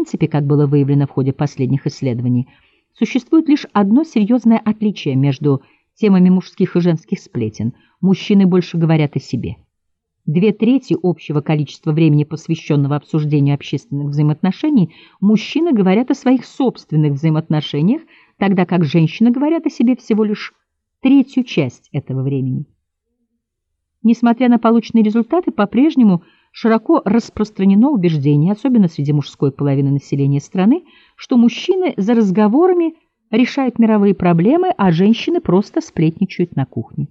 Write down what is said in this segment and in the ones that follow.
принципе, как было выявлено в ходе последних исследований, существует лишь одно серьезное отличие между темами мужских и женских сплетен. Мужчины больше говорят о себе. 2/3 общего количества времени, посвященного обсуждению общественных взаимоотношений, мужчины говорят о своих собственных взаимоотношениях, тогда как женщины говорят о себе всего лишь 1/3 часть этого времени. Несмотря на полученные результаты, по-прежнему широко распространено убеждение, особенно среди мужской половины населения страны, что мужчины за разговорами решают мировые проблемы, а женщины просто сплетничают на кухне.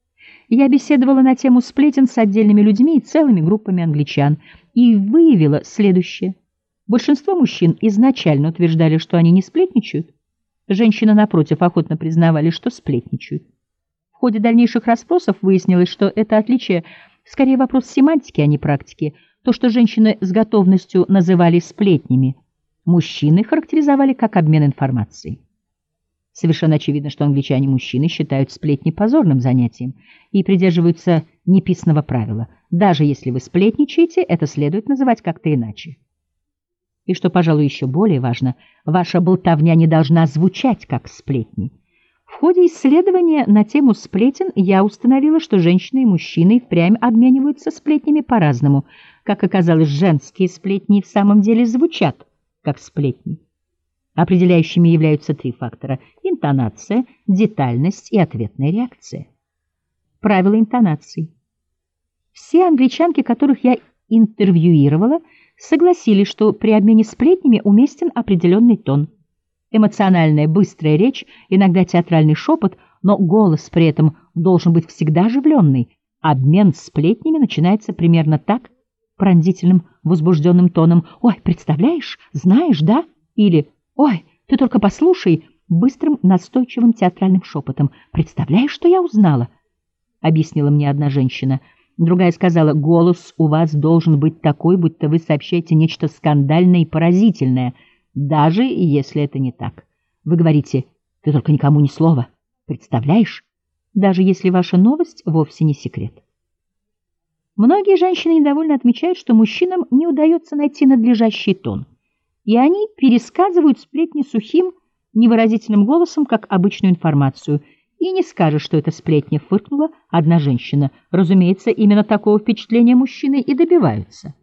Я беседовала на тему сплетен с отдельными людьми и целыми группами англичан и выявила следующее. Большинство мужчин изначально утверждали, что они не сплетничают. Женщины, напротив, охотно признавали, что сплетничают. В ходе дальнейших расспросов выяснилось, что это отличие скорее вопрос семантики, а не практики. То, что женщины с готовностью называли сплетнями, мужчины характеризовали как обмен информацией. Совершенно очевидно, что англичане-мужчины считают сплетни позорным занятием и придерживаются неписаного правила. Даже если вы сплетничаете, это следует называть как-то иначе. И что, пожалуй, еще более важно, ваша болтовня не должна звучать как сплетни. В ходе исследования на тему сплетен я установила, что женщины и мужчины впрямь обмениваются сплетнями по-разному. Как оказалось, женские сплетни в самом деле звучат как сплетни. Определяющими являются 3 фактора: интонация, детальность и ответная реакция. Правила интонации. Все англичанки, которых я интервьюировала, согласились, что при обмене сплетнями уместен определенный тон. Эмоциональная, быстрая речь, иногда театральный шепот, но голос при этом должен быть всегда оживленный. Обмен сплетнями начинается примерно так, пронзительным, возбужденным тоном: «Ой, представляешь, знаешь, да?» Или «Ой, ты только послушай», быстрым, настойчивым театральным шепотом: «Представляешь, что я узнала?» — объяснила мне одна женщина. Другая сказала: «Голос у вас должен быть такой, будто вы сообщаете нечто скандальное и поразительное, даже если это не так. Вы говорите: ты только никому ни слова. Представляешь? Даже если ваша новость вовсе не секрет». Многие женщины недовольно отмечают, что мужчинам не удается найти надлежащий тон, и они пересказывают сплетни сухим, невыразительным голосом, как обычную информацию. И не скажешь, что это сплетня, фыркнула одна женщина. Разумеется, именно такого впечатления мужчины и добиваются.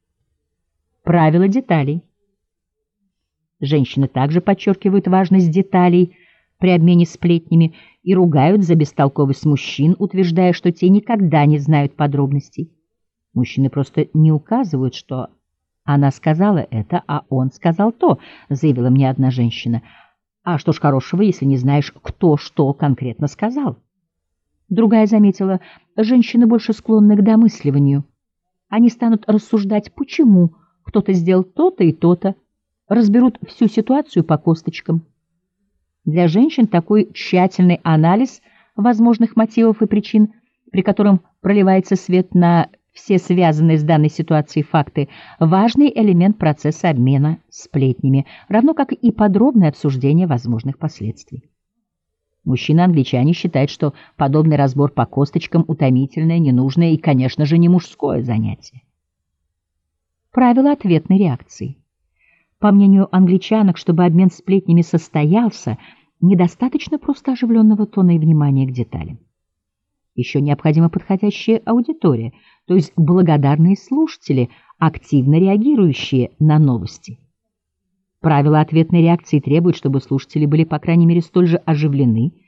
Правила деталей. Женщины также подчеркивают важность деталей при обмене сплетнями и ругают за бестолковость мужчин, утверждая, что те никогда не знают подробностей. Мужчины просто не указывают, что она сказала это, а он сказал то, заявила мне одна женщина. А что ж хорошего, если не знаешь, кто что конкретно сказал? Другая заметила: женщины больше склонны к домысливанию. Они станут рассуждать, почему кто-то сделал то-то и то-то, разберут всю ситуацию по косточкам. Для женщин такой тщательный анализ возможных мотивов и причин, при котором проливается свет на все связанные с данной ситуацией факты, важный элемент процесса обмена сплетнями, равно как и подробное обсуждение возможных последствий. Мужчины-англичане считают, что подобный разбор по косточкам утомительное, ненужное и, конечно же, не мужское занятие. Правила ответной реакции. По мнению англичанок, чтобы обмен сплетнями состоялся, недостаточно просто оживленного тона и внимания к деталям. Еще необходима подходящая аудитория, то есть благодарные слушатели, активно реагирующие на новости. Правила ответной реакции требуют, чтобы слушатели были, по крайней мере, столь же оживлены